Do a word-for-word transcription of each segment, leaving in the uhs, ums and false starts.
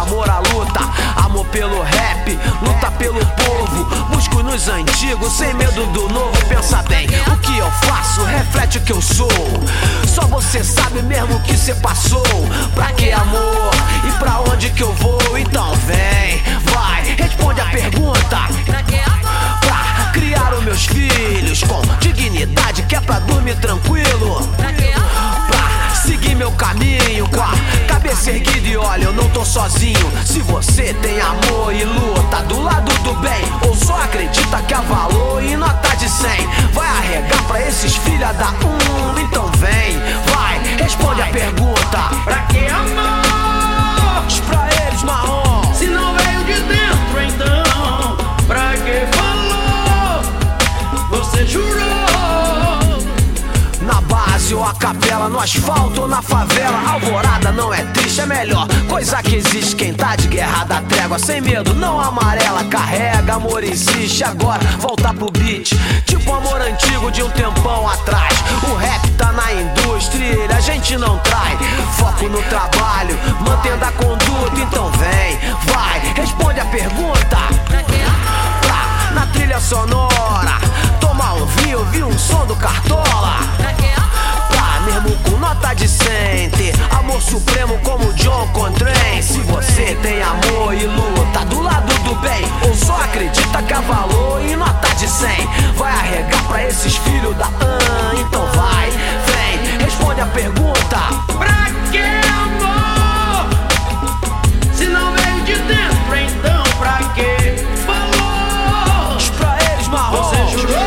amor à luta, amor pelo rap, luta pelo povo. Busco nos antigos, sem medo do novo. Pensa bem, o que eu faço reflete o que eu sou. Só você sabe mesmo o que cê passou. Pra que amor e pra onde que eu vou? Então vem, vai, responde a pergunta. Pra criar os meus filhos com dignidade, que é pra dormir tranquilo. Pra seguir meu caminho com a cabeça erguida e olha, eu não tô sozinho. Se você tem amor e luta do lado do bem, ou só acredita que há valor e nota de cem, vai arregar pra esses filha da um. Então vem, vai, responde a pergunta. Pra que amor? Diz pra eles, marrom. Se não veio de dentro, então pra que falou? Você jurou. Na base ou a capela, no asfalto ou na favela, alvorada não é triste, é melhor coisa que existe. Quem tá de guerra da trégua, sem medo, não amarela, carrega, amor existe. Agora volta pro beat, tipo amor antigo de um tempão atrás. O rap tá na indústria, a gente não trai. Foco no trabalho, mantendo a conduta. Então vem, vai, responde a pergunta. Pra, na trilha sonora, tomar um vinho, ouvir um som do Cartola. Pra, mesmo com nota de cem, ter amor supremo como John Coltrane. Se você tem amor e luta do lado do bem, ou só acredita que há valor e nota de cem, vai arregar pra esses filhos da an. Então vai, vem, responde a pergunta. Pra que amor? Se não veio de dentro, então pra que falou? Diz pra eles, marrom. Você jurou.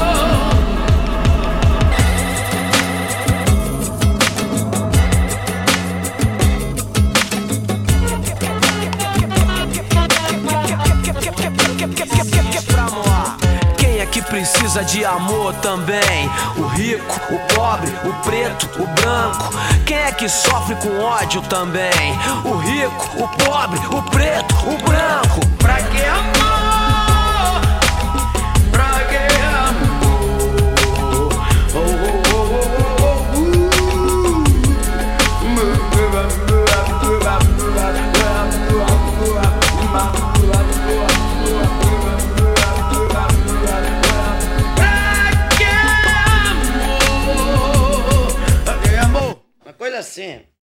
Quem é que precisa de amor também? O rico, o pobre, o preto, o branco. Quem é que sofre com ódio também? O rico, o pobre, o preto, o branco. Pra que amor? Pra que amor? Oh, oh, oh, oh, oh, Pra que amor? Uma coisa assim.